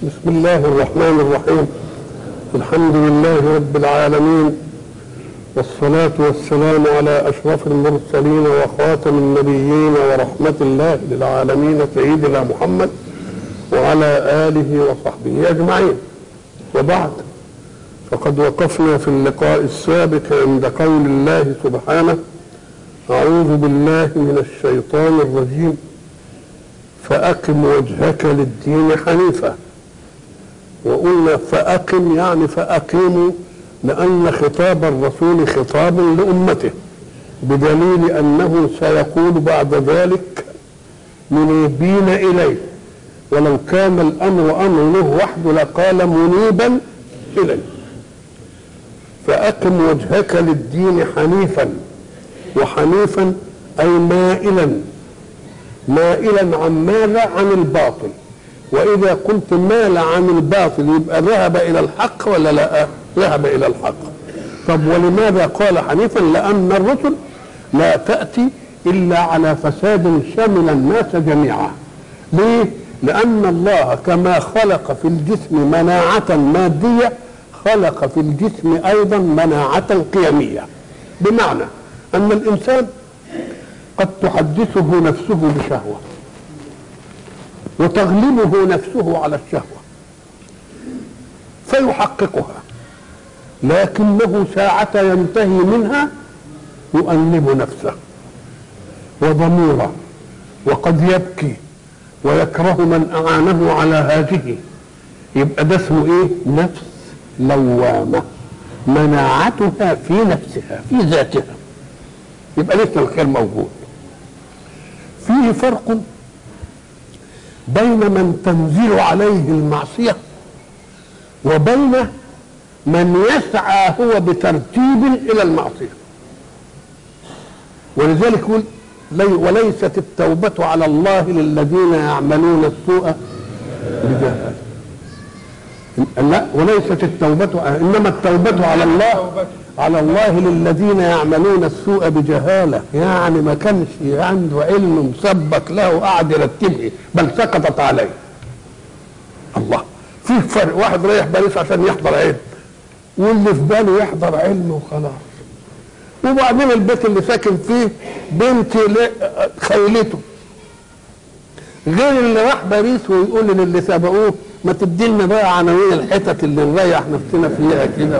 بسم الله الرحمن الرحيم. الحمد لله رب العالمين، والصلاة والسلام على أشرف المرسلين وخاتم النبيين ورحمة الله للعالمين سيدنا محمد وعلى آله وصحبه أجمعين. وبعد، فقد وقفنا في اللقاء السابق عند قول الله سبحانه: أعوذ بالله من الشيطان الرجيم، فأقم وجهك للدين حنيفا. وقلنا فأقم يعني فأقيموا، لأن خطاب الرسول خطاب لأمته، بدليل أنه سيقول بعد ذلك منيبين إليه، ولو كان الأمر أمر له وحده لقال منيبا إليه. فأقم وجهك للدين حنيفا، وحنيفا أي مائلا عن ماذا؟ عن الباطل. وإذا قلت مال عن الباطل يبقى ذهب إلى الحق ولا لا؟ ذهب إلى الحق. طب ولماذا قال حنيفا؟ لأن الرسل لا تأتي إلا على فساد شمل الناس جميعا. ليه؟ لأن الله كما خلق في الجسم مناعة مادية خلق في الجسم أيضا مناعة قيمية، بمعنى أن الإنسان قد تحدثه نفسه بشهوة وتغلبه نفسه على الشهوة فيحققها، لكنه ساعة ينتهي منها يؤنب نفسه وضميره، وقد يبكي ويكره من أعانه على هذه. يبقى ده اسمه ايه؟ نفس لوامة، مناعتها في نفسها في ذاتها، يبقى لسه الخير موجود. فيه فرق بين من تنزل عليه المعصية وبين من يسعى هو بترتيب إلى المعصية. ولذلك يقول: وليست التوبة على الله للذين يعملون السوء بجهالة. لا، وليست التوبة، إنما التوبة على الله للذين يعملون السوء بجهالة، يعني ما كانش عنده علم مسبق له قاعد يرتبه، بل سقطت عليه. الله، في فرق. واحد رايح باريس عشان يحضر علم، واللي في باله يحضر علم وخلاص، وبعدين البيت اللي ساكن فيه بنت خيلته، غير اللي راح باريس ويقول للي سبقوه: ما تديلنا بقى عناوين الحتت اللي نريح نفسنا فيها كده.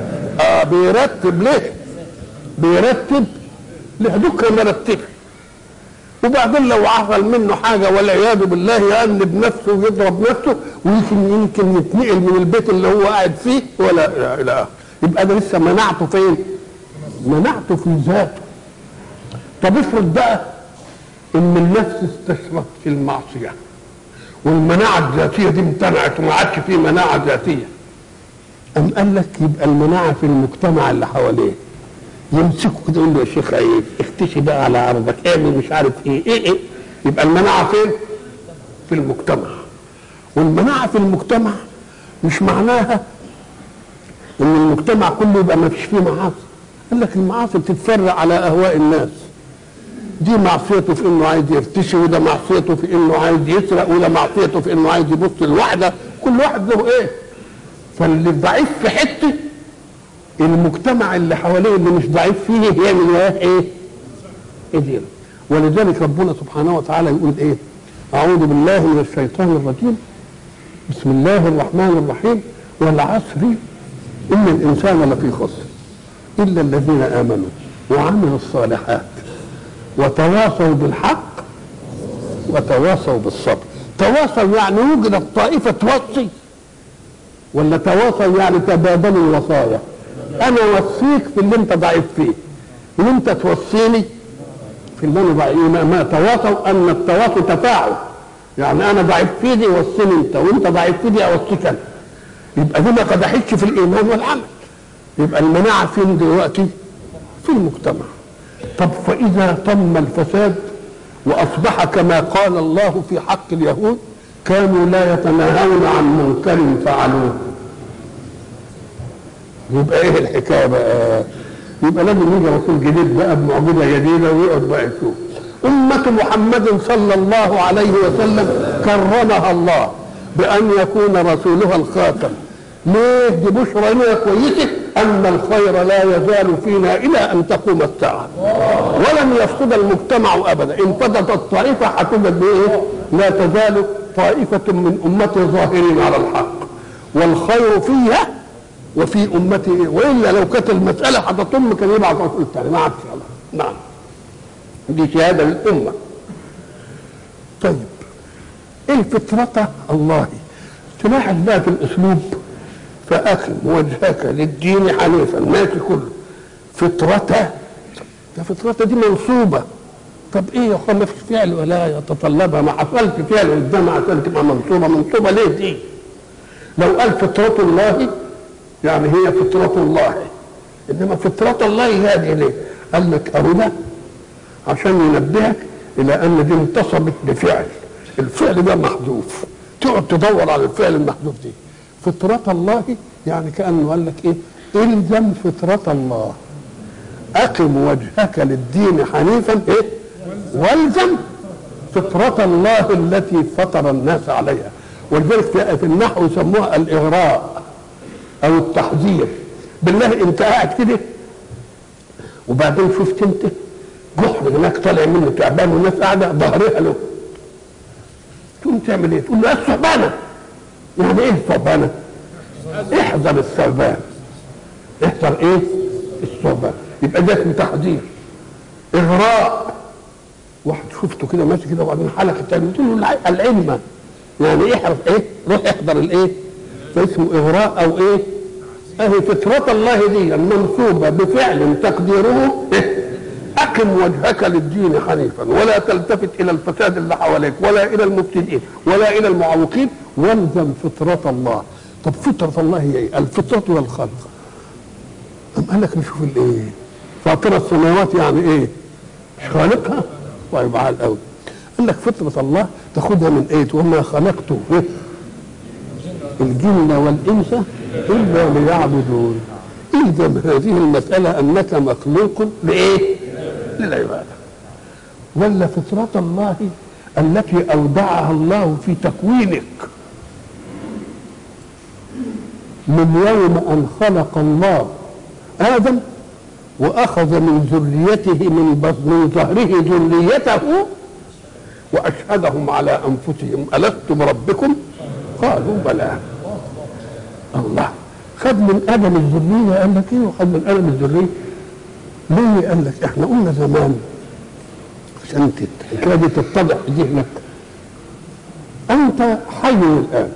بيرتب ليه؟ بيرتب لهدوك مرتب، وبعدين لو عقل منه حاجه والعياذ بالله يأنب نفسه ويضرب نفسه، ويمكن يتنقل من البيت اللي هو قاعد فيه ولا الى اخره. يبقى ده لسه مناعته فين؟ مناعته في ذاته. طب افرض بقى ان النفس استشرت في المعصيه والمناعه الذاتيه دي امتنعت وما عادش فيه مناعه ذاتيه، أم قال لك يبقى المناعة في المجتمع اللي حواليه، يمسكوا كده يقول له: يا شيخ عيب، اختشي بقى على عرضك، اعمل مش عارف ايه. يبقى المناعة فين؟ في المجتمع. والمناعة في المجتمع مش معناها ان المجتمع كله يبقى ما فيش فيه معاصي. قال لك المعاصي بتتفرع على اهواء الناس، دي معصيته في انه عايز يرتشي، وده معصيته في انه عايز يسرق، وده معصيته في انه عايز يبص للواحدة. كل واحد له ايه؟ فاللي ضعيف في حته المجتمع اللي حواليه اللي مش ضعيف فيه يعمل وياه ايه؟ يدير. ولذلك ربنا سبحانه وتعالى يقول ايه؟ اعوذ بالله من الشيطان الرجيم، بسم الله الرحمن الرحيم: والعصر ان الانسان لفي خسر الا الذين امنوا وعملوا الصالحات وتواصوا بالحق وتواصوا بالصبر. تواصوا يعني وجدت طائفه توصي، ولا تواصل يعني تبادلوا الوصايا. انا اوصيك في اللي انت ضعيف فيه، وانت توصيني في اللي انا ضعيف. ما تواصل، ان التواصل تفاعل، يعني انا ضعيف فيه دي وصيني انت، وانت ضعيف فيه دي اوصيك انا. يبقى دي ما قدحتش في الايمان والعمل. يبقى المناعه فين دلوقتي؟ في المجتمع. طب فاذا تم الفساد واصبح كما قال الله في حق اليهود: كانوا لا يتناهون عن منكر فعلوه. يبقى ايه الحكايه بقى؟ يبقى لازم يجي رسول جديد بقى بمعجزه جديده ويقعد بقى يشوف. أمة محمد صلى الله عليه وسلم كرمها الله بأن يكون رسولها الخاتم. ليه؟ دي بشرى لنا كويسة أن الخير لا يزال فينا إلى أن تقوم الساعة، ولن يفقد المجتمع أبدا. إن فقدت الطائفة هتوجد بإيه؟ لا تزال طائفة من أمتي ظاهرين على الحق والخير فيها وفي أمتي إيه؟ وإلا لو كانت المسألة هتطم كان يبعث رسول ثاني. ما عادش. نعم، دي شهادة للأمة. طيب إيه فطرة الله؟ تلاحظ بقى في الأسلوب فأقم وجهك للدين حنيفا، ماشي كله فطرته. ده فطرته دي منصوبة. طب ايه يا اخوان ما فيش فعل ولا يتطلبها؟ ما حصلش فعل قدامها عشان تبقى منصوبة. منصوبة ليه دي؟ لو قال فطرة الله يعني هي فطرة الله، انما فطرة الله هذه ليه؟ قال لك أرنا عشان ينبهك إلى أن دي انتصبت بفعل، الفعل ده محذوف، تقعد تدور على الفعل المحذوف دي. فطرة الله يعني كأنه قال لك إيه؟ إلزم فطرة الله، أقم وجهك للدين حنيفا إيه؟ والزم فطرة الله التي فطر الناس عليها. ولذلك في النحو يسموها الإغراء أو التحذير. بالله أنت قاعد كده وبعدين شفت أنت جحر هناك طالع منه تعبان والناس قاعدة ظهرها له، تقوم تعمل إيه؟ تقول له الثعبانة. يعني إيه الثعبانة؟ احذر الثعبان. احذر إيه؟ الثعبان. يبقى ده اسمه تحذير. إغراء، واحد شفته كده ماشي كده وبعدين حلقة تاني تقول له العلم، يعني احرص ايه؟ روح احضر الايه؟ فاسمه إغراء أو ايه؟ أهي فطرة الله دي المنصوبة بفعل تقديره إيه؟ أقم وجهك للدين حنيفا ولا تلتفت إلى الفساد اللي حواليك ولا إلى المبتدئين ولا إلى المعوقين والزم فطرة الله. طب فطرة الله هي ايه؟ الفطرة والخلق. قال لك نشوف الايه؟ فاطر السماوات يعني ايه؟ مش خالقها؟ طيب عال قوي. قال لك فطرة الله تاخدها من ايه؟ وما خلقته الجن والانس الا ليعبدون. الزم هذه المسألة انك مخلوق لايه؟ للعبادة. ولا فطرة الله التي اودعها الله في تكوينك من يوم ان خلق الله آدم وأخذ من ذريته من ظهره ذريته وأشهدهم على أنفسهم ألست بربكم؟ قالوا بلى. الله خد من آدم الذرية. قال لك إيه وخد من آدم الذرية؟ ليه؟ قال لك إحنا قلنا زمان عشان الحكاية دي تتضح في ذهنك. أنت حي الآن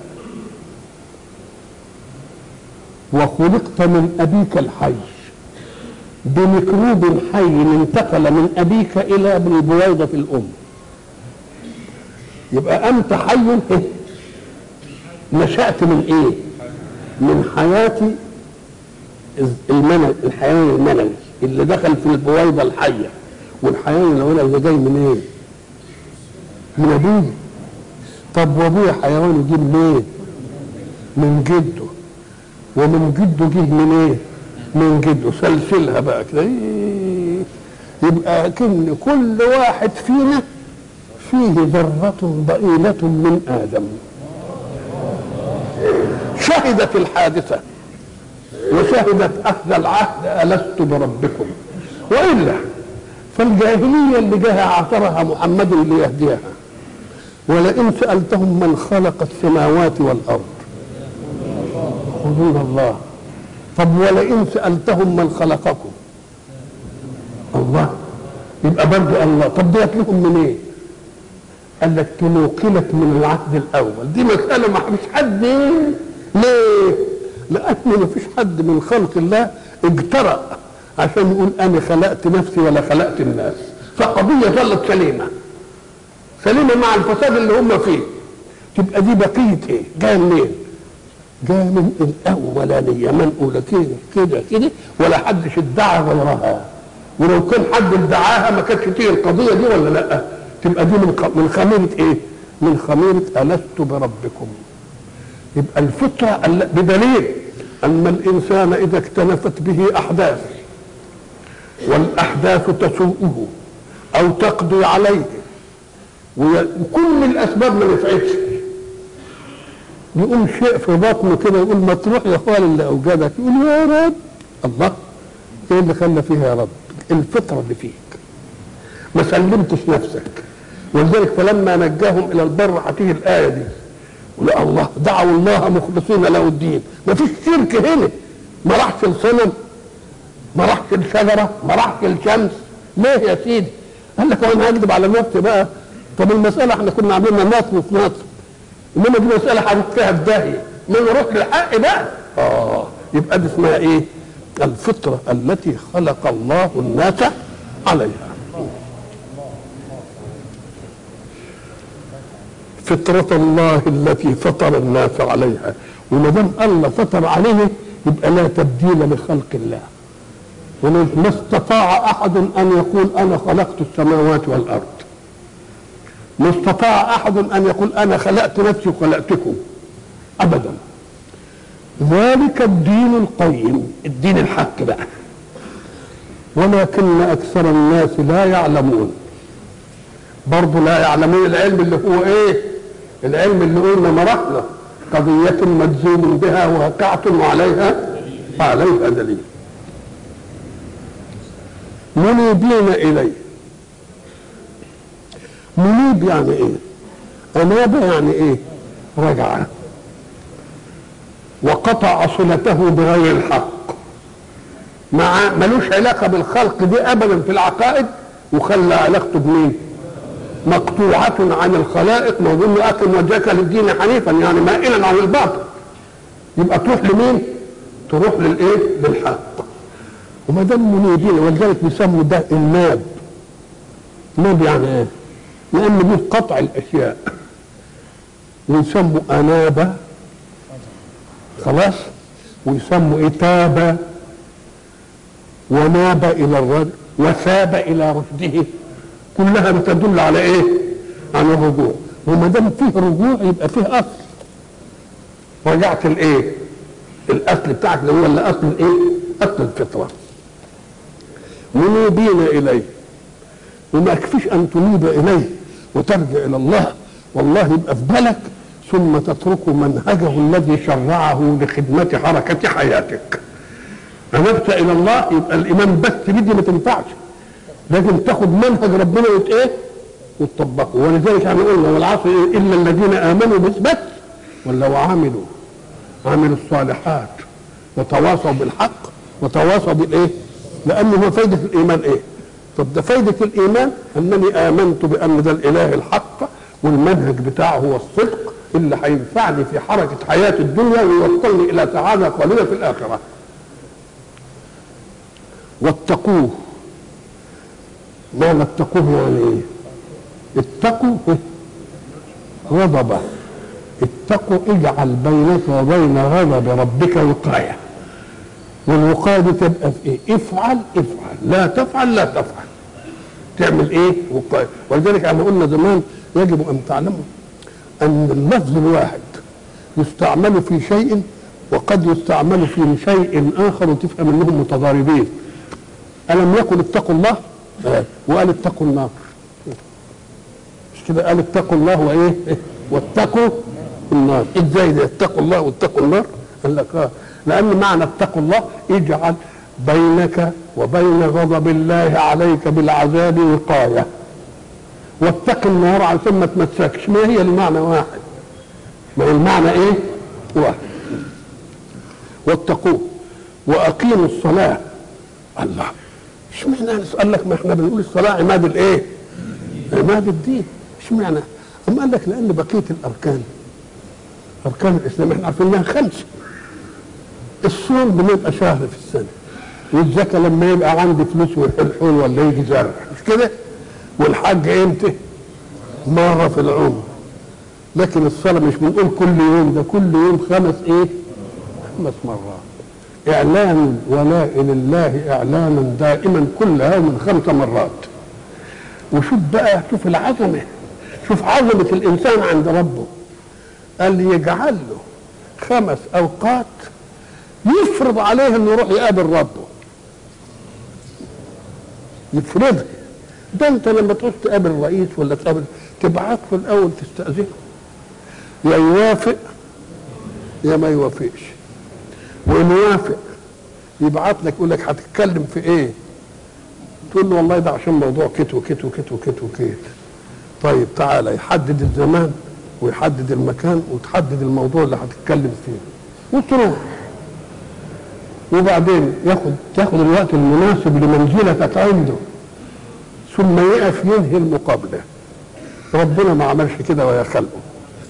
وخلقت من أبيك الحي بميكروب حي انتقل من أبيك إلى ابن البويضة في الأم. يبقى أنت حي إيه؟ نشأت من إيه؟ من حياة المنوي، الحيوان المنوي اللي دخل في البويضة الحية. والحيوان الأولى اللي جاي من إيه؟ من أبوه. طب وأبوه حيوان يجي منين؟ من جده. ومن جده جه من ايه؟ من جده. سلسلها بقى كده. يبقى كل واحد فينا فيه ذرة ضئيلة من آدم. شهدت الحادثة وشهدت أخذ العهد ألست بربكم. وإلا فالجاهلية اللي جاها عثرها محمد ليهديها. ولئن سألتهم من خلق السماوات والأرض يقولون الله. طب ولئن سألتهم من خلقكم؟ الله. يبقى برضه الله. طب ديت لكم من ايه؟ قال لك تنوقلت من العهد الاول. دي مسألة ما فيش حد. ليه؟ لأن ما فيش حد من خلق الله اجترأ عشان يقول أنا خلقت نفسي ولا خلقت الناس. فقضية ظلت سليمة سليمة مع الفساد اللي هم فيه. تبقى دي بقية ايه؟ جاية منين؟ جاء من الأولانية منقولة كده كده ولا حدش ادعى غيرها. ولو كان حد ادعاها ما كانتش تيجي القضية دي ولا لا؟ تبقى دي من خميرة ايه؟ من خميرة ألست بربكم. يبقى الفطرة بدليل أن الإنسان إذا اكتنفت به أحداث والأحداث تسوءه أو تقضي عليه وكل الأسباب ما نفعتش يقوم شيء في بطنه كده يقول ما تروح يا اخوان اللي اوجدك، يقول يا رب الله ايه اللي خلى فيها يا رب؟ الفطره اللي فيك، ما سلمتش نفسك. ولذلك فلما نجاهم الى البر هتيجي الايه دي، ولا الله دعوا الله مخلصين له الدين، ما فيش شرك هنا، ما راحش الصنم، ما راحش الشجره، ما راحش الشمس. ليه يا سيدي؟ قال لك وانا هكذب على نفسي بقى؟ طب المساله احنا كنا عاملينها نطر في نطر، انما دي مساله هنفتها في داهيه، ما نروح للحق بقى. يبقى دي اسمها ايه؟ الفطره التي خلق الله الناس عليها. فطرة الله التي فطر الناس عليها، وما دام الله فطر عليه يبقى لا تبديل لخلق الله. وما استطاع احد ان يقول انا خلقت السماوات والارض، ما استطاع احد ان يقول انا خلقت نفسي وخلقتكم ابدا. ذلك الدين القيم، الدين الحق بقى، ولكن اكثر الناس لا يعلمون. برضه لا يعلمون العلم اللي هو ايه؟ العلم اللي قلنا مرحله قضيه مجزوم بها واقعه وعليها دليل. منيبين اليه، منيب يعني ايه؟ اناب يعني ايه؟ رجع وقطع صلته بغير الحق، ملوش علاقه بالخلق دي ابدا في العقائد، وخلى علاقته بمين؟ مقطوعة عن الخلائق. ما يقول له أكرم وجهك للدين حنيفا، يعني مائلا عن الباطل. يبقى تروح لمين؟ تروح للايه؟ للحق. وما دام منيبين، ولذلك بيسموا ده الناب. ناب يعني ايه؟ لأن دي قطع الأشياء، ويسموا أنابة خلاص، ويسموا إتابة، وناب إلى الرجل، وثاب إلى رشده، كلها بتدل على ايه؟ على الرجوع. وما دام فيه رجوع يبقى فيه اصل. رجعت الايه؟ الاصل بتاعك اللي هو اللي اصل الايه؟ اصل الفطره. منيبين اليه، وما يكفيش ان تنيب اليه وترجع الى الله والله يبقى في بالك، ثم تترك منهجه الذي شرعه لخدمه حركه حياتك. انبت الى الله يبقى الايمان بس بدي ما تنفعش، لازم تاخد منهج ربنا ايه؟ وتطبقه. ولذلك احنا قلنا والعصر الا الذين امنوا بس، ولا وعملوا الصالحات وتواصوا بالحق وتواصوا بالايه؟ لانه هو فايده الايمان ايه؟ طب ده فايده الايمان انني امنت بان ده الاله الحق، والمنهج بتاعه هو الصدق اللي هينفعني في حركه حياه الدنيا ويوصلني الى سعاده قليله في الاخره. واتقوه، معنى اتقوه يعني ايه؟ اتقوا غضبه، اتقوا اجعل بينك وبين غضب ربك وقايه. والوقايه دي تبقى في ايه؟ افعل لا تفعل لا تفعل. تعمل ايه؟ وقايه. ولذلك احنا قلنا زمان يجب ان تعلموا ان اللفظ الواحد يستعمل في شيء وقد يستعمل في شيء اخر وتفهم انهم متضاربين. الم يقل اتقوا الله وقال اتقوا النار، مش كده؟ قال اتقوا الله وايه؟ واتقوا النار. ازاي ده اتقوا الله واتقوا النار؟ قال لك لان معنى اتقوا الله اجعل بينك وبين غضب الله عليك بالعذاب وقايه، واتق النار عشان ما تمسكش. ما هي المعنى واحد، ما هي المعنى ايه؟ واحد. واتقوه واقيموا الصلاه. الله، اشمعنى؟ قال لك ما احنا بنقول الصلاه عماد الايه؟ عماد الدين. اشمعنى؟ اما قال لك لان بقيه الاركان، اركان الاسلام احنا عارفين انها 5. الصوم بنبقى شهر في السنه، والزكاه لما يبقى عندي فلوس والحلحول ولا يجي زرع، مش كده؟ والحج امتى؟ مره في العمر. لكن الصلاه مش بنقول كل يوم، ده كل يوم 5 مرات. اعلان ولاء لله اعلانا دائما كل يوم 5 مرات. وشوف بقى، شوف العظمه، شوف عظمه الانسان عند ربه. قال يجعل له 5 اوقات يفرض عليه انه يروح يقابل ربه، يفرضها. ده انت لما تروح تقابل الرئيس ولا تقابل، تبعت له الاول تستاذنه، يا يوافق يا ما يوافقش. وإن يوافق يبعت لك يقول لك هتتكلم في إيه؟ تقول له والله ده عشان موضوع كت وكت وكت وكت وكت. طيب تعالى يحدد الزمان ويحدد المكان وتحدد الموضوع اللي هتتكلم فيه وتروح، وبعدين تاخد الوقت المناسب لمنزلتك عنده، ثم يقف ينهي المقابله. ربنا ما عملش كده ويا خلقه.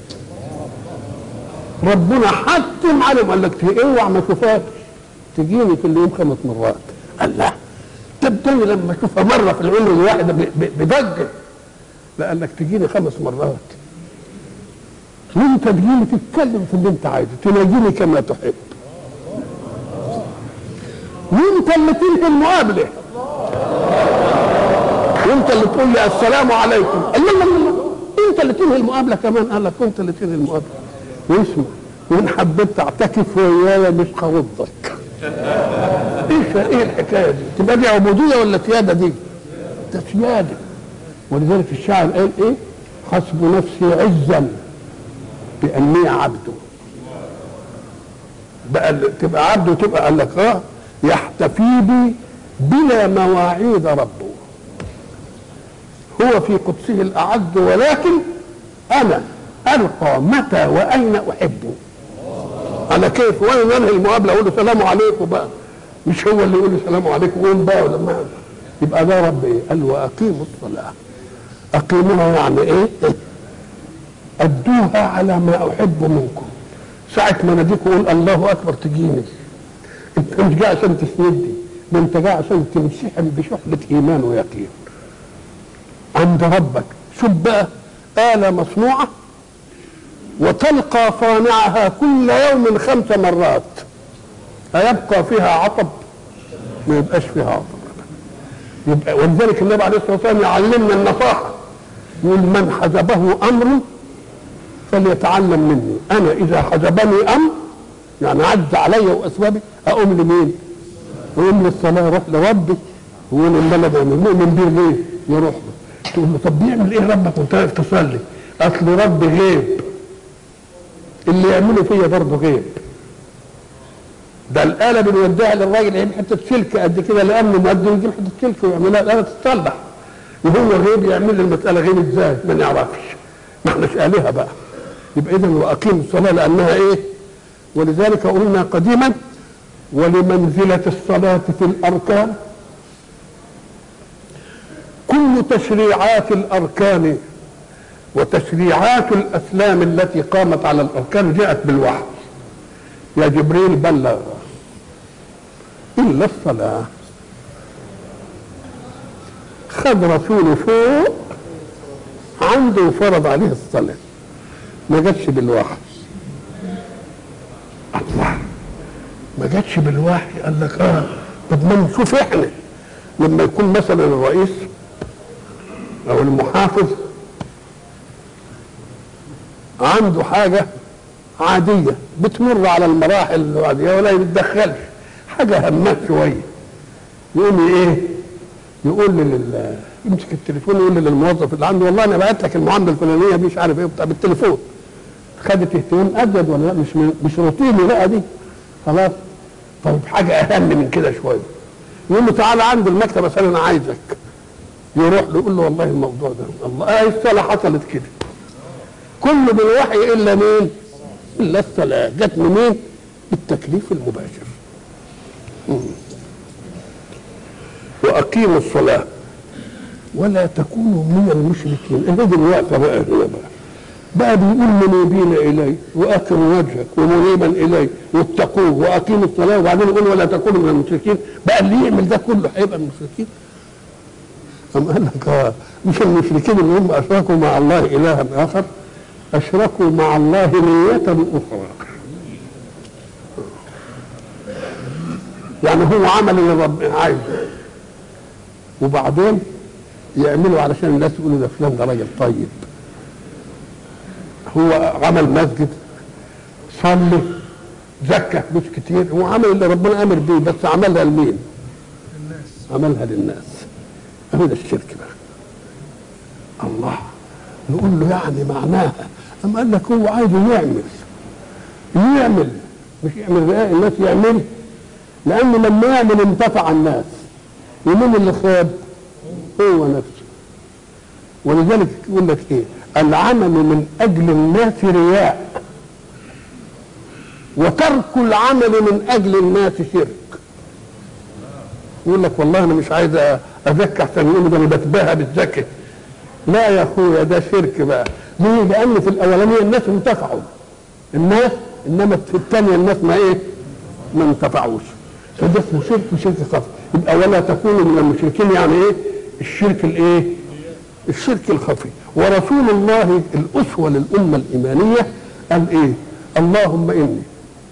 ربنا حتم عليهم قال لك اوعى ما تشوفهاش، تجيني كل يوم 5 مرات. قال لا تبتني لما اشوفها مره في العمر الواحده بضجه. لا قال لك تجيني 5 مرات، وانت تجيني تتكلم في اللي انت عايزه، تناجيني كما تحب، وانت اللي تنهي المقابله، وانت اللي تقول لي السلام عليكم. الله انت اللي تنهي المقابله كمان. قال لك انت اللي تنهي المقابله. واسمع، وان حبيت تعتكف ويايا مش هوضك. ايه الحكايه دي؟ تبقى دي عبوديه ولا سياده؟ دي ده سياده. ولذلك الشاعر قال ايه؟ حسب نفسي عزا باني عبده. بقى تبقى عبده وتبقى قال لك يحتفي بي بلا مواعيد ربه، هو في قدسه الاعز، ولكن انا القى متى واين احبه. على كيف؟ وانا انهي المقابله اقول له سلام عليكم بقى، مش هو اللي يقول لي سلام عليكم وين بقى ولا ما. يبقى ده رب ايه؟ قال واقيموا الصلاه. اقيموها يعني ايه؟ ادوها على ما احب منكم. ساعه ما ناديك وقول الله اكبر تجيني. انت مش جاي عشان تسندني، ده انت جاي عشان تمسحن بشحنه ايمان ويقين عند ربك. شوف بقى آلة مصنوعة وتلقى صانعها كل يوم 5 مرات، أيبقى فيها عطب؟ ما يبقاش فيها عطب. يبقى ولذلك النبي عليه الصلاة والسلام يعلمنا النصاحة، يقول من حجبه أمر فليتعلم مني. أنا إذا حجبني أمر يعني عز علي وأسبابي أقوم لمين؟ أقوم للصلاة، أروح لربي. هو اللي أنا بعمل مؤمن بيه ليه؟ يروح له. تقول له طب بيعمل إيه ربك وأنت واقف تصلي؟ أصل ربي غيب، اللي يعمله فيا برضه غيب. ده الآلة بنوديها للراجل يجيب حتة سلك قد كده لأمن مؤدي يجيب حتة سلك ويعملها الآلة تتصلح، وهو غيب يعمل لي المسألة غيب إزاي؟ ما نعرفش، ما احناش آلهة بقى. يبقى إذا وأقيم الصلاة لأنها إيه؟ ولذلك قلنا قديما ولمنزلة الصلاة في الأركان كل تشريعات الأركان وتشريعات الأسلام التي قامت على الأركان جاءت بالوحي. يا جبريل بلغ إلا الصلاة. خد رسوله فوق عنده وفرض عليه الصلاة، ما جاتش بالوحي. الله، ما جاتش بالوحي. قال لك طب ما نشوف احنا لما يكون مثلا الرئيس او المحافظ عنده حاجة عادية بتمر على المراحل العادية ولا يتدخلش، حاجة همات شوية، يقوم ايه؟ يقول يمسك التليفون يقول للموظف اللي عنده والله انا بعت لك المعاملة الفلانية مش عارف ايه بتاع بالتليفون. خدت اهتمام ازيد ولا لا؟ مش روتيني بقى دي، خلاص. طيب حاجة اهم من كده شوية، يقول له تعالى عند المكتب بس انا عايزك. يروح له يقول له والله الموضوع ده الله الصلاة حصلت كده. كله بالوحي الا مين؟ الا الصلاة. جت منين؟ بالتكليف المباشر. واقيموا الصلاة ولا تكونوا من المشركين. هذه الوقفة بقى هنا بقى بيقول منيبين الي واقموا وجهك ومنيبا الي واتقوه واقيموا الصلاة، وبعدين يقول ولا تكونوا من المشركين. بقى اللي يعمل ده كله هيبقى من المشركين. أم قال لك مش المشركين اللي هم اشركوا مع الله الها اخر، اشركوا مع الله نية اخرى. يعني هو عمل اللي ربنا عايزه وبعدين يعملوا علشان الناس يقولوا ده فلان ده راجل طيب. هو عمل مسجد، صلي، زكى فلوس كتير، هو عمل اللي ربنا امر بيه، بس عملها لمين؟ عملها للناس. هو ده الشرك بقى. الله نقول له يعني معناها، أم قال لك هو عايز يعمل يعمل، مش يعمل رئاء الناس، يعمل، لأنه لما يعمل انتفع الناس. ومين اللي خاب؟ هو نفسه. ولذلك يقول لك ايه؟ العمل من أجل الناس رياء، وترك العمل من أجل الناس شرك. يقول لك والله أنا مش عايز أزكي عشان يقولوا ده أنا بتباهى بالزكاة. لا يا أخويا، ده شرك بقى. ليه؟ لأن في الأولانية الناس انتفعوا الناس، إنما في الثانية الناس ما انتفعوش. فده اسمه شرك وشرك خفي. يبقى ولا تكونوا من المشركين، يعني ايه؟ الشرك الايه؟ الشرك الخفي. ورسول الله الأسوة للأمة الإيمانية قال ايه؟ اللهم إني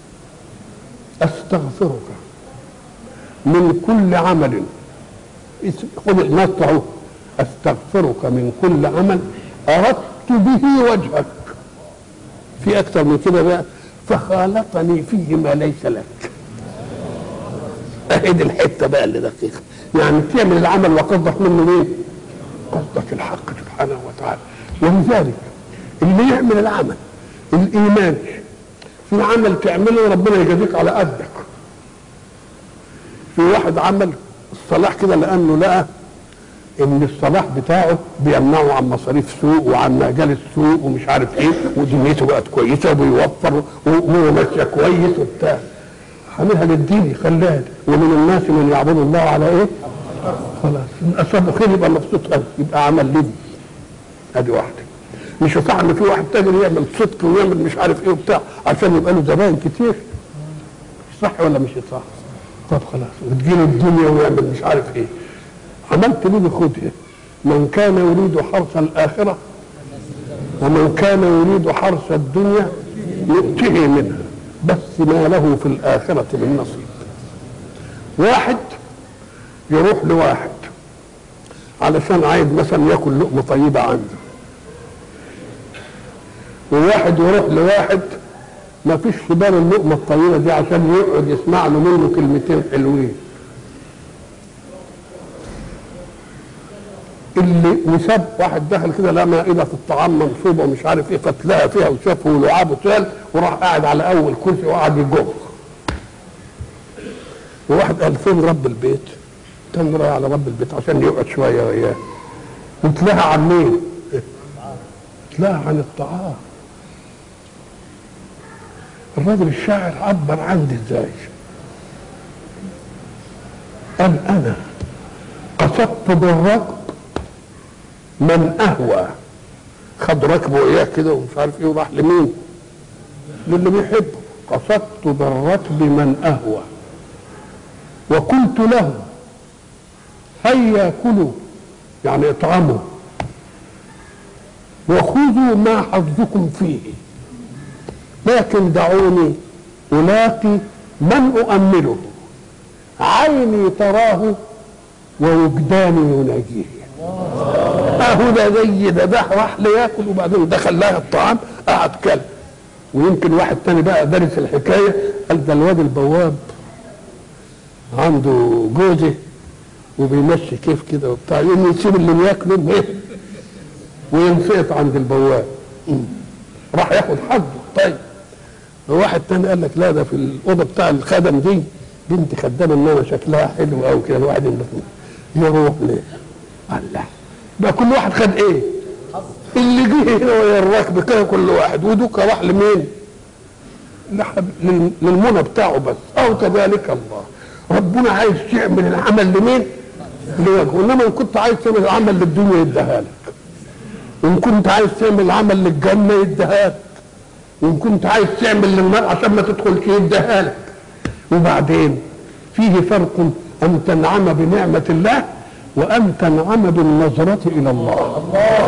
أستغفرك من كل عمل، خذ النص، أستغفرك من كل عمل أردت به وجهك. في أكثر من كده بقى، فخالطني فيه ما ليس لك. اهدي الحته بقى اللي دقيقه، يعني تعمل العمل وقصدك منه مين؟ قصدك الحق سبحانه وتعالى. ولذلك اللي يعمل العمل الايمان، في عمل تعمله ربنا يجازيك على قدك. في واحد عمل الصلاح كده لانه لقى ان الصلاح بتاعه بيمنعه عن مصاريف سوق وعن مجال السوق ومش عارف ايه، ودنيته بقت كويسه وبيوفر وهو ماشيه كويس وبتاع، عاملها للدين يخليها. ومن الناس من يعبد الله على ايه؟ خلاص ان اصابه خير يبقى مبسوط قوي، يبقى عمل لدي. ادي واحده. مش صح ان في واحد تاجر يعمل صدق ويعمل مش عارف ايه وبتاع عشان يبقى له زباين كتير. صح ولا مش صح؟ طب خلاص، وتجيله الدنيا ويعمل مش عارف ايه. عملت ليه خدها؟ من كان يريد حرث الاخره ومن كان يريد حرث الدنيا يؤتيه منها بس ما له في الآخرة من نصيب. واحد يروح لواحد علشان عايز مثلا ياكل لقمة طيبة عنده، وواحد يروح لواحد ما فيش في باله اللقمة الطيبة دي عشان يقعد يسمع له منه كلمتين حلوين. اللي وساب واحد دخل كده لا مائدة في الطعام منصوبة ومش عارف ايه، فتلاقى فيها وشافه ولعابه سال وراح قاعد على اول كرسي وقعد يجر. وواحد قال فين رب البيت؟ كان رايح على رب البيت عشان يقعد شويه وياه. وتلاها عن مين؟ تلاها عن الطعام. الراجل الشاعر عبر عندي ازاي؟ قال انا قصدت بالركب من اهوى. خد ركبه اياه كده ومش عارف ايه وراح لمين؟ للي بيحبه. قصدت بالركب من اهوى وقلت له هيا كلوا، يعني اطعموا وخذوا ما حظكم فيه، لكن دعوني الاقي من اؤمله، عيني تراه ووجداني يناجيه. اهو ده زي ده راح لياكل وبعدين دخل لها الطعام قعد كل. ويمكن واحد تاني بقى دارس الحكايه قال ده الواد البواب عنده جوزه وبيمشي كيف كده وبتاع، يقوم يسيب اللي بياكله ايه وينفقط عند البواب، راح ياخد حظه. طيب واحد تاني قال لك لا ده في الاوضه بتاع الخدم دي بنت خدامه انما شكلها حلو قوي كده، الواحد يروح ليه؟ الله بقى كل واحد خد ايه؟ اللي جه هنا ويا الركب كده كل واحد، ودوك راح لمين؟ للمنى بتاعه بس. او كذلك الله ربنا عايز تعمل العمل لمين؟ لوجهه. انما ان كنت عايز تعمل العمل للدنيا يديها لك، وان كنت عايز تعمل العمل للجنه يديها لك، وان كنت عايز تعمل للنار عشان ما تدخلش يديها لك. وبعدين فيه فرق ان تنعم بنعمه الله وان تنعم بالنظره الى الله.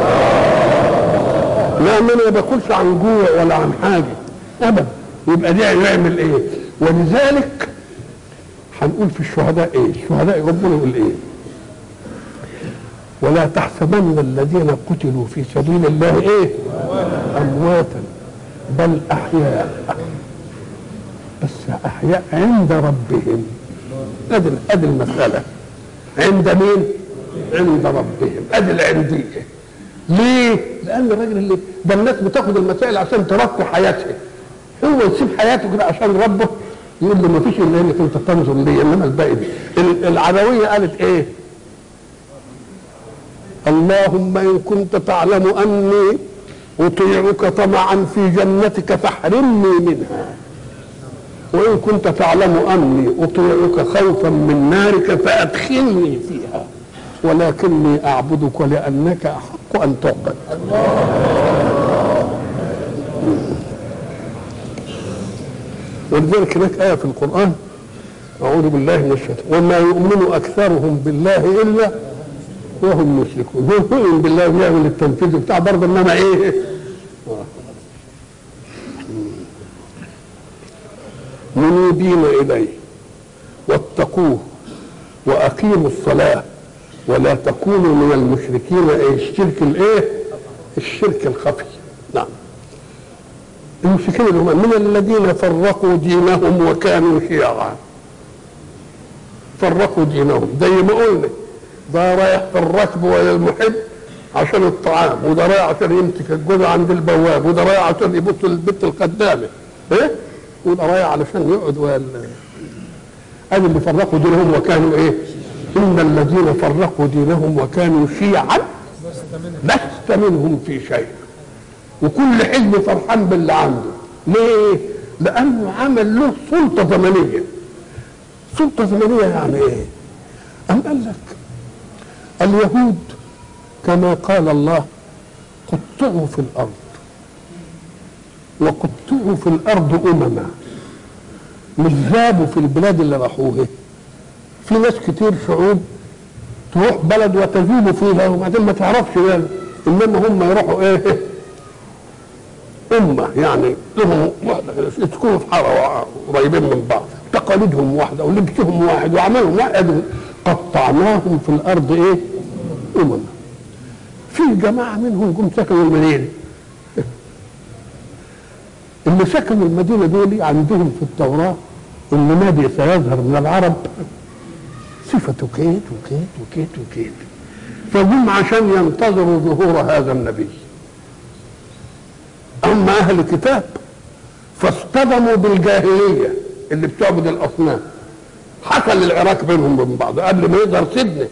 لان انا ما باكلش عن جوع ولا عن حاجه ابدا، يبقى دي يعمل ايه؟ ولذلك هنقول في الشهداء ايه؟ الشهداء ربنا يقول ايه؟ ولا تحسبن الذين قتلوا في سبيل الله ايه؟ امواتا بل احياء، بس احياء عند ربهم. ادي المساله عند مين؟ عند ربهم. ادي العنديه. ليه؟ لان الراجل اللي ده الناس بتاخد المسائل عشان ترقي حياتها، هو يسيب حياته كده عشان ربه؟ يقول له ما فيش الا انك انت تنظر لي، انما الباقي دي. العدويه قالت ايه؟ اللهم ان كنت تعلم اني اطيعك طمعا في جنتك فاحرمني منها، وان كنت تعلم اني اطيعك خوفا من نارك فادخلني فيها، ولكني اعبدك لانك احق ان تعبد. ولذلك هناك آية في القرآن، أعوذ بالله من الشيطان، وما يؤمن أكثرهم بالله إلا وهم مشركون. هو يؤمن بالله ويعمل التنفيذ بتاع برضه، إنما إيه؟ منيبين إليه واتقوه وأقيموا الصلاة ولا تكونوا من المشركين. أي الشرك الإيه؟ الشرك الخفي. نعم. المشركين اللي هم من الذين فرقوا دينهم وكانوا شيعا. فرقوا دينهم زي ما قلنا، ده رايح في الركب ولا المحب عشان الطعام، وده رايح عشان يمسك الجوز عند البواب، وده رايح عشان يبص البت الخدامه، ايه؟ وده رايح علشان يقعد ادي اللي فرقوا دينهم وكانوا ايه؟ ان الذين فرقوا دينهم وكانوا شيعا لست منهم في شيء. وكل حزب فرحان باللي عنده. ليه؟ لانه عمل له سلطه زمنيه. سلطه زمنيه يعني ايه؟ أم قال لك اليهود كما قال الله قطعوا في الارض، وقطعوا في الارض امما، مش ذابوا في البلاد اللي راحوها. في ناس كتير شعوب تروح بلد وتذوب فيها وبعدين ما تعرفش يعني، انما هم يروحوا ايه؟ أمة، يعني لهم واحدة يسكنوا في حارة قريبين من بعض، تقاليدهم واحدة ولبسهم واحد وعملهم واحد، قطعناهم في الأرض إيه؟ أمما. في جماعة منهم جم سكنوا المدينة. اللي سكنوا المدينة دول عندهم في التوراة إن نبي سيظهر من العرب صفته كيت وكيت وكيت وكيت، فهم عشان ينتظروا ظهور هذا النبي. أما أهل الكتاب فاصطدموا بالجاهلية اللي بتعبد الأصنام. حصل العراك بينهم وبين بعض قبل ما يظهر سيدنا.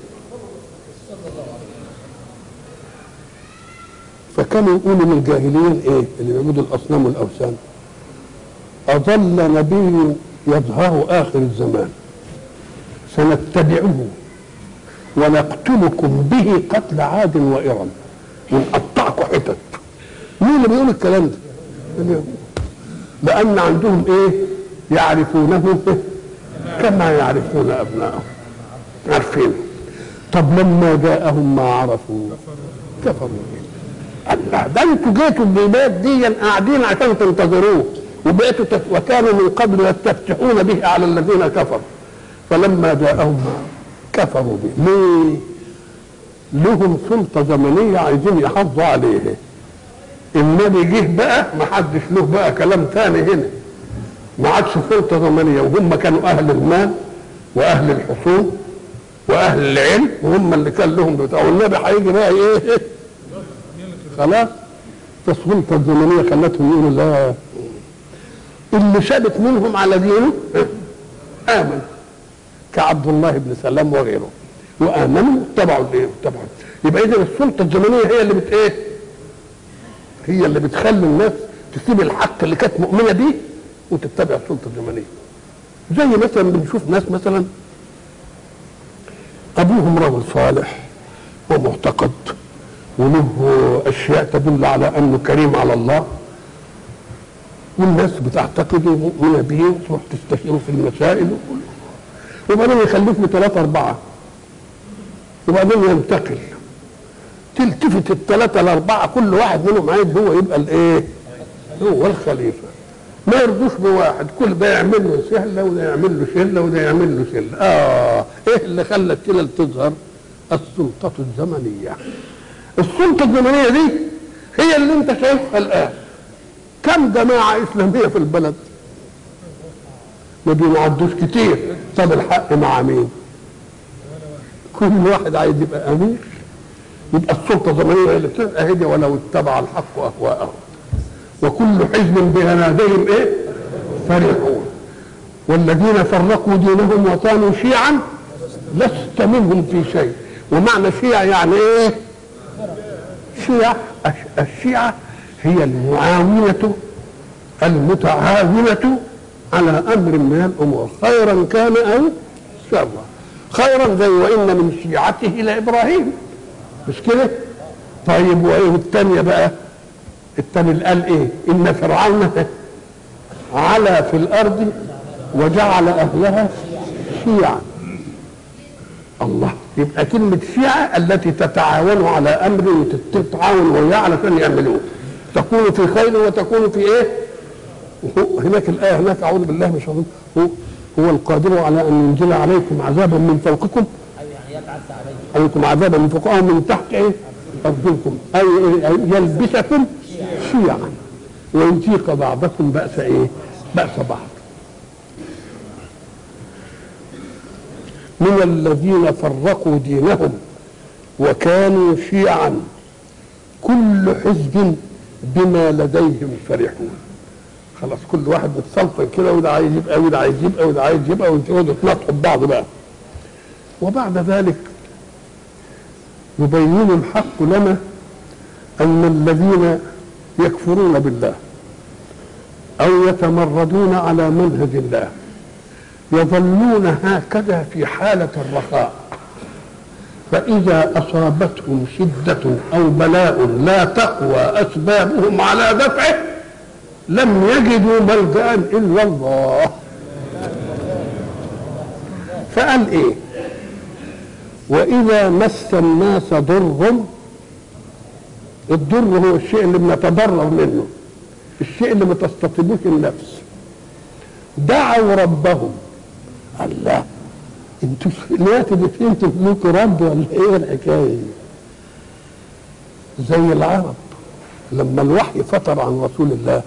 فكانوا يقولوا من الجاهليين إيه اللي بيعبدوا الأصنام والأوثان؟ أظل نبي يظهر آخر الزمان سنتبعه ونقتلكم به قتل عاد وإرم، ونقطعكم حتت. مين اللي بيقول الكلام ده؟ لأن عندهم إيه؟ يعرفونه كما يعرفون أبنائهم، عارفين. طب لما جاءهم ما عرفوا كفروا به. الله، ده انتوا جيتوا البلاد دي قاعدين عشان تنتظروه، وبقيتوا وكانوا من قبل يستفتحون به على الذين كفروا، فلما جاءهم كفروا به. ليه؟ لهم سلطة زمنية عايزين يحافظوا عليها. النبي جه بقى ما حدش له بقى كلام تاني هنا، ما عادش سلطه زمنيه، وهم كانوا اهل المال واهل الحصول واهل العلم، وهم اللي كان لهم بتاع، والنبي هيجي بقى ايه؟ خلاص. فالسلطه الزمنيه خلتهم يقولوا لا. اللي ثبت منهم على دينه امن، كعبد الله بن سلام وغيره، وامنوا واتبعوا الايه؟ اتبعوا. يبقى اذا السلطه الزمنيه هي اللي بت ايه؟ هي اللي بتخلي الناس تسيب الحق اللي كانت مؤمنه بيه وتتبع السلطه الزمنيه. زي مثلا بنشوف ناس مثلا ابوهم رجل صالح ومعتقد وله اشياء تدل على انه كريم على الله، والناس بتعتقد ومؤمنه به وتروح تستشيره في المسائل، وبعدين يخلف له 3 4 وبعدين ينتقل. تلتفت ال3 ال4 كل واحد منهم عايز هو يبقى الايه؟ هو الخليفه. ما يرضوش بواحد، كل ده يعمل له سهله وده يعمل له شله وده يعمل له شله. ايه اللي خلى الشلل تظهر؟ السلطه الزمنيه. السلطه الزمنيه دي هي اللي انت شايفها الان. كم جماعه اسلاميه في البلد؟ ما بيعدوش كتير. طب الحق مع مين؟ كل واحد عايز يبقى امير. يبقى السلطه الزمنيه اللي بتبقى هدي ولو اتبع الحق اهواءهم. وكل حزب بما لديهم ايه فرحون. والذين فرقوا دينهم وكانوا شيعا لست منهم في شيء. ومعنى شيعة يعني ايه؟ شيعة، الشيعة هي المعاونة المتعاونة على امر من الامور، خيرا كان او شرا. خيرا زي وان من شيعته لابراهيم، مش كده؟ طيب وايه الثانيه بقى؟ الثاني اللي قال ايه؟ ان فرعون علا في الارض وجعل اهلها شيعا. الله، يبقى كلمه شيعه التي تتعاون على امر وتتعاون وياه علشان يعملوه، تكون في خير وتكون في ايه؟ هناك الايه هناك اعوذ بالله من الشيطان، هو القادر على ان ينزل عليكم عذابا من فوقكم عليكم عذابا من فوقكم او من تحت ايه؟ ارجلكم اي يلبسكم شيعا ويذيق بعضكم باس ايه؟ باس بعض. من الذين فرقوا دينهم وكانوا شيعا كل حزب بما لديهم فرحون. خلاص كل واحد متسلطن كده، وده عايز يبقى وده عايز يبقى وده عايز يبقى، ويقعدوا يتناطحوا ببعض بقى. وبعد ذلك يبين الحق لنا ان الذين يكفرون بالله او يتمردون على منهج الله يظلون هكذا في حالة الرخاء، فإذا أصابتهم شدة أو بلاء لا تقوى أسبابهم على دفعه لم يجدوا ملجأ إلا الله. فقال إيه؟ وإذا مس الناس ضر، الضر هو الشيء اللي بنتضرر منه، الشيء اللي ما تستطيبوش النفس، دعوا ربهم. الله، انتوا دلوقتي بتفهموا لكم رب ولا ايه الحكايه؟ زي العرب لما الوحي فتر عن رسول الله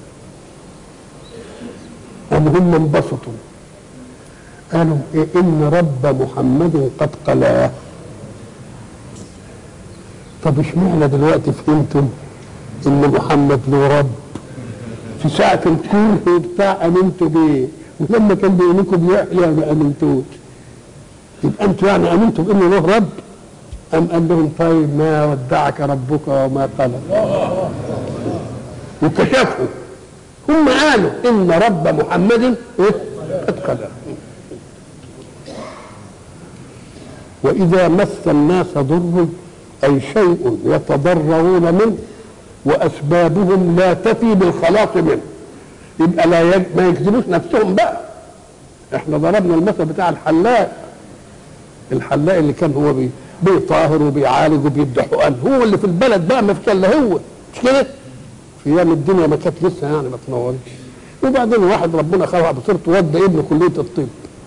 هم انبسطوا، قالوا إيه؟ ان رب محمد قد قلاه. طب اشمعنى دلوقتي فهمتم ان محمد له رب؟ في ساعة الكون بتاع امنتوا بيه، ولما كان بيقولكم بيحيى ما امنتوش، يبقى انتوا يعني امنتوا بانه له رب؟ ام قال لهم طيب ما ودعك ربك وما قلى، وكشفوا. هم قالوا ان رب محمد قد قلى. واذا مس الناس ضر اي شيء يتضررون منه واسبابهم لا تفي بالخلاص منه، يبقى ما يكذبوش نفسهم بقى. احنا ضربنا المثل بتاع الحلاق اللي كان هو بيطاهر وبيعالج وبيدي حقن، هو اللي في البلد بقى ما فيش الا هو، مش كده؟ في ايام الدنيا ما كانت لسه يعني ما تنورش. وبعدين واحد ربنا خلق بصيرته ودى ابنه كليه الطب،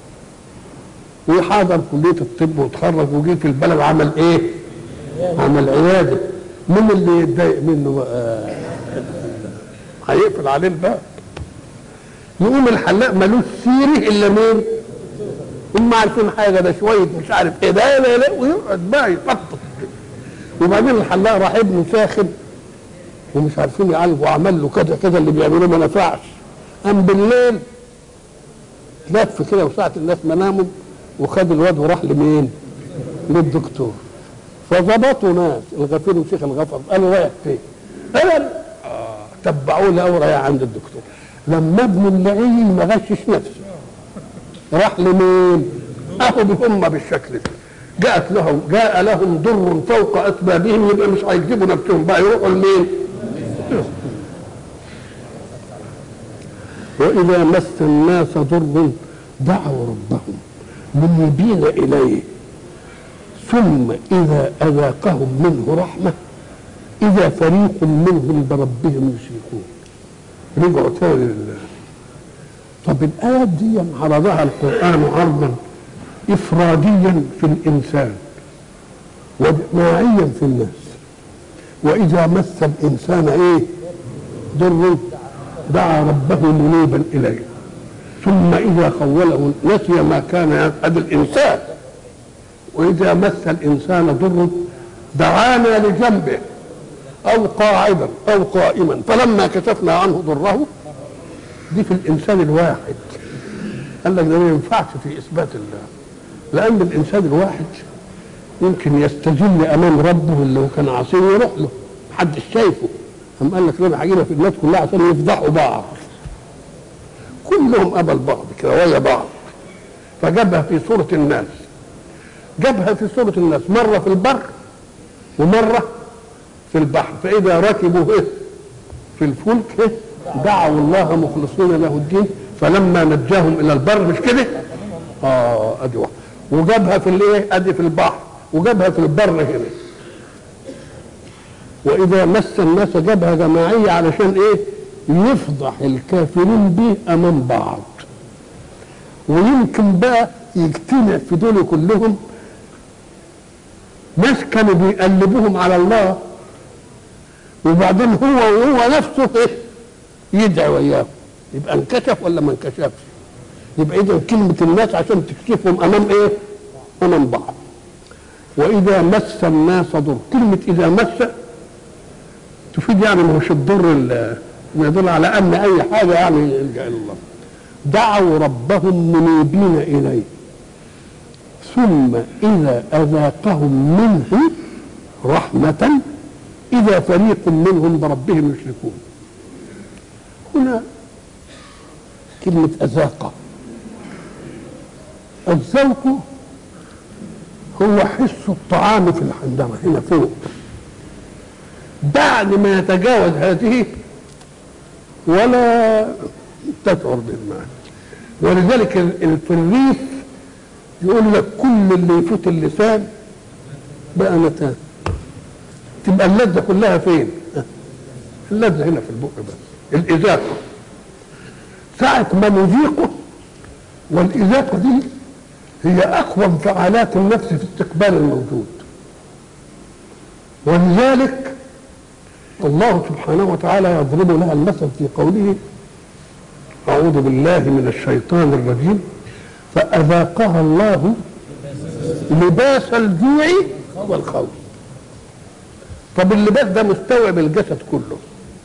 وحاضر كليه الطب وتخرج وجي في البلد عمل ايه؟ عمل عياده. من اللي يتضايق منه بقى؟ هيقفل عليه الباب. يقوم الحلاق ملوش سيره الا مين؟ هم عارفين حاجه، ده شويه مش عارف ايه ده لا ويقعد بقى يفطط. وبعدين الحلاق راح ابنه ساخن ومش عارفين يعالجوا، وعمل له كذا كذا اللي بيعملوه ما نفعش. قام بالليل لف كده وساعه الناس ما ناموا وخد الواد وراح لمين؟ للدكتور. فظبطوا ناس الغفير وشيخ الغفر قالوا رايح فين؟ قال تبعوه لاورا عند الدكتور. لما ابن اللعين ما غشش نفسه راح لمين؟ اهو بهم بالشكل ده. جاء لهم ضر فوق اسبابهم، يبقى مش هيجيبوا نفسهم بقى، يروحوا لمين؟ واذا مس الناس ضر دعوا ربهم منيبين اليه ثم اذا اذاقهم منه رحمه اذا فريق منهم بربهم يشركون. رجعوا تاني لله. طب الايات دي عرضها القران عرضا افراديا في الانسان وجماعيا في الناس. واذا مس الانسان ايه؟ ضر دعا ربه منيبا اليه ثم اذا خوله نسي ما كان يفعل الانسان. واذا مس الانسان ضر دعانا لجنبه او قاعدا او قائما فلما كشفنا عنه ضره. دي في الانسان الواحد. قال لك ده ما ينفعش في اثبات الله، لان الانسان الواحد يمكن يستذل امام ربه اللي هو كان عاصيه ويروح له محدش شايفه. قام قال لك انا هجيبها في الناس كلها عشان يفضحوا بعض، كلهم قبل بعض كده ويا بعض. فجابها في صورة الناس، جابها في صورة الناس مرة في البر ومرة في البحر. فإذا ركبوا في الفلك دعوا الله مخلصين له الدين فلما نجاهم إلى البر. مش كده؟ أدي واحد. وجابها في الايه؟ أدي في البحر، وجابها في البر هنا. وإذا مس الناس جابها جماعية علشان إيه؟ يفضح الكافرين به أمام بعض. ويمكن بقى يجتمع في دول كلهم ناس كانوا بيقلبوهم على الله، وبعدين هو نفسه ايه؟ يدعي وياهم. يبقى انكشف ولا ما انكشفش؟ يبقى اذا كلمة الناس عشان تكشفهم امام ايه؟ امام بعض. واذا مس الناس ضر، كلمة اذا مس تفيد يعني مش الضر يدل على ان اي حاجة يعني يلجأ الى الله. دعوا ربهم منيبين اليه ثم اذا اذاقهم منه رحمة اذا فريق منهم بربهم يشركون. هنا كلمة اذاق، الذوق هو حس الطعام في الحنجرة هنا فوق، بعد ما يتجاوز هذه ولا تشعر بالمعنى. ولذلك في الريف يقول لك كل اللي يفوت اللسان بقى نتان. تبقى اللذة كلها فين؟ اللذة هنا في البق بس. الإذاقة ساعة ما نذيقه، والإذاقة دي هي أقوى انفعالات النفس في استقبال الموجود. ولذلك الله سبحانه وتعالى يضرب لها المثل في قوله أعوذ بالله من الشيطان الرجيم فأذاقها الله لباس الجوع والخوف. طب اللباس ده مستوعب الجسد كله،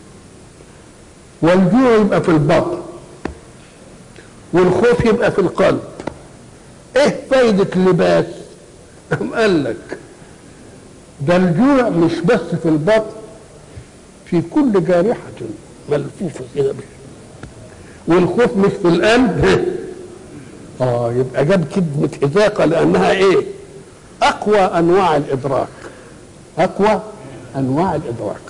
والجوع يبقى في البطن والخوف يبقى في القلب. ايه فايدة اللباس؟ قال لك ده الجوع مش بس في البطن، في كل جارحة ملفوفة كده، والخوف مش في القلب. يبقى جاب كلمة إذاقة لأنها إيه؟ أقوى أنواع الإدراك، أقوى أنواع الإدراك.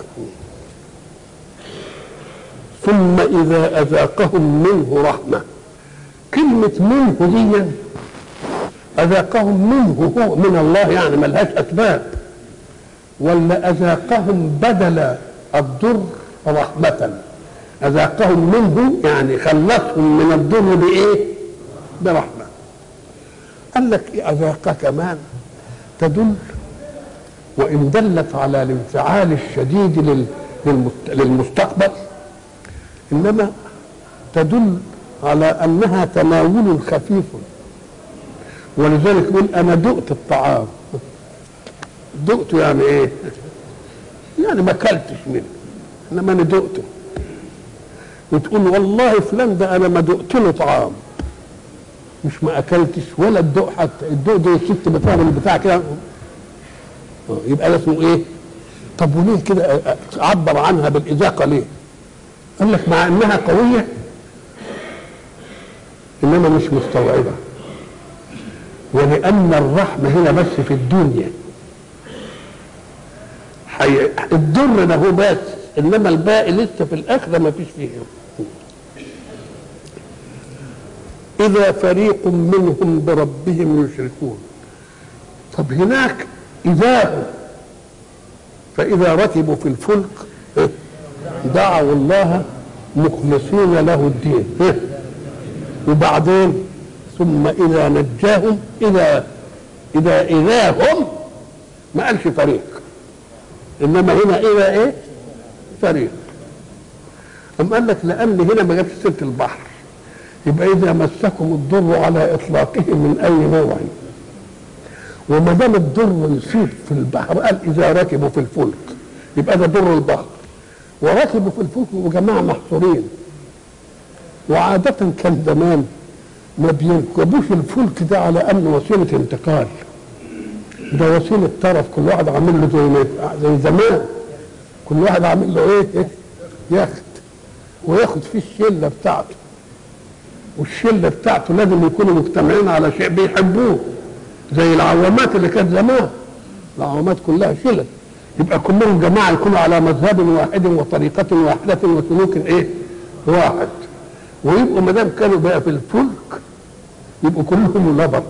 ثم إذا أذاقهم منه رحمة، كلمة منه دي أذاقهم منه هو من الله يعني ملهاش أسباب، ولا أذاقهم بدل الضر رحمة؟ أذاقهم منه يعني خلصهم من الضر بإيه؟ برحمة. قال لك أذاق كمان تدل، وإن دلت على الانفعال الشديد للمستقبل، إنما تدل على أنها تناول خفيف. ولذلك يقول أنا دقت الطعام. دقته يعني إيه؟ يعني ما أكلتش منه، إنما أنا دقته. وتقول والله فلان ده أنا ما دقت له طعام، مش ما أكلتش ولا الدق حتى. الدق ده الست بتعمل البتاع كده، يبقى ده اسمه إيه؟ طب وليه كده عبر عنها بالإذاقة ليه؟ قال لك مع إنها قوية إنما مش مستوعبة، ولأن الرحمة هنا بس في الدنيا. الضر ده هو بس، إنما الباقي لسه في الآخرة ما فيش فيه. إذا فريق منهم بربهم يشركون. طب هناك إذا فإذا ركبوا في الفلك دعوا الله مخلصين له الدين. وبعدين ثم إذا نجاهم إذا هم ما قالش فريق، إنما هنا إذا إيه؟ فريق. أم قال لك لأن هنا ما جابش سيرة البحر، يبقى إذا مسكم الضر على إطلاقه من أي نوع. وما دام الضر يصيب في البحر قال إذا ركبوا في الفلك، يبقى ده بر البحر. وركبوا في الفلك وجماعه محصورين، وعاده كان زمان ما بيركبوش الفلك ده على انه وسيله انتقال، ده وسيله طرف، كل واحد عامل له زي زمان كل واحد عامل له ايه؟ يخت، وياخد فيه الشله بتاعته، والشله بتاعته لازم يكونوا مجتمعين على شيء بيحبوه، زي العوامات اللي كانت زمان، العوامات كلها شلل، يبقى كلهم جماعه يكونوا على مذهب واحد وطريقه واحده وسلوك ايه؟ واحد، ويبقوا ما دام كانوا بقى في الفلك يبقوا كلهم لبط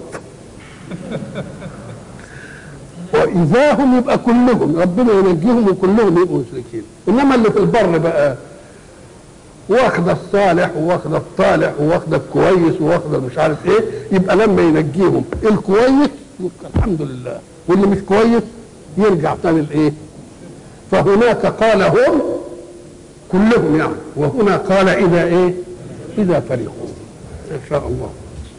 واذا هم يبقى كلهم ربنا ينجيهم وكلهم يبقوا مشركين. انما اللي في البر بقى واخد الصالح واخد الطالح واخد الكويس واخد مش عارف ايه، يبقى لما ينجيهم الكويس يبقى الحمد لله، واللي مش كويس يرجع تاني لايه؟ فهناك قال هم كلهم يعني، وهنا قال اذا ايه؟ اذا فريقوا ان شاء الله.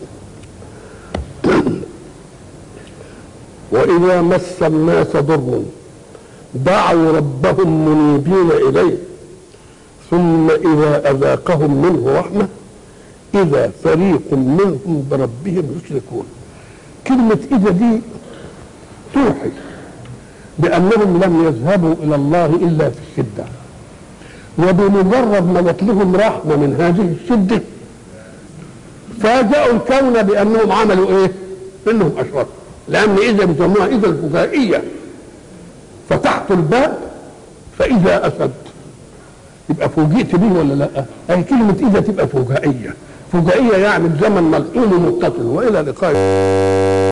واذا مس الناس ضر دعوا ربهم منيبين اليه ثم اذا اذاقهم منه رحمه اذا فريق منهم بربهم يشركون. كلمه اذا دي توحي بانهم لم يذهبوا الى الله الا في الشده، وبمجرد ما جت لهم رحمه من هذه الشده فاجأوا الكون بانهم عملوا ايه؟ انهم اشركوا، لان اذا بيسموها اذا الفجائيه، فتحت الباب فاذا اسد، يبقى فوجئت به ولا لا؟ هي كلمه اذا تبقى فجائيه، فجائيه يعني بزمن ملحوم ومتصل. والى لقاء.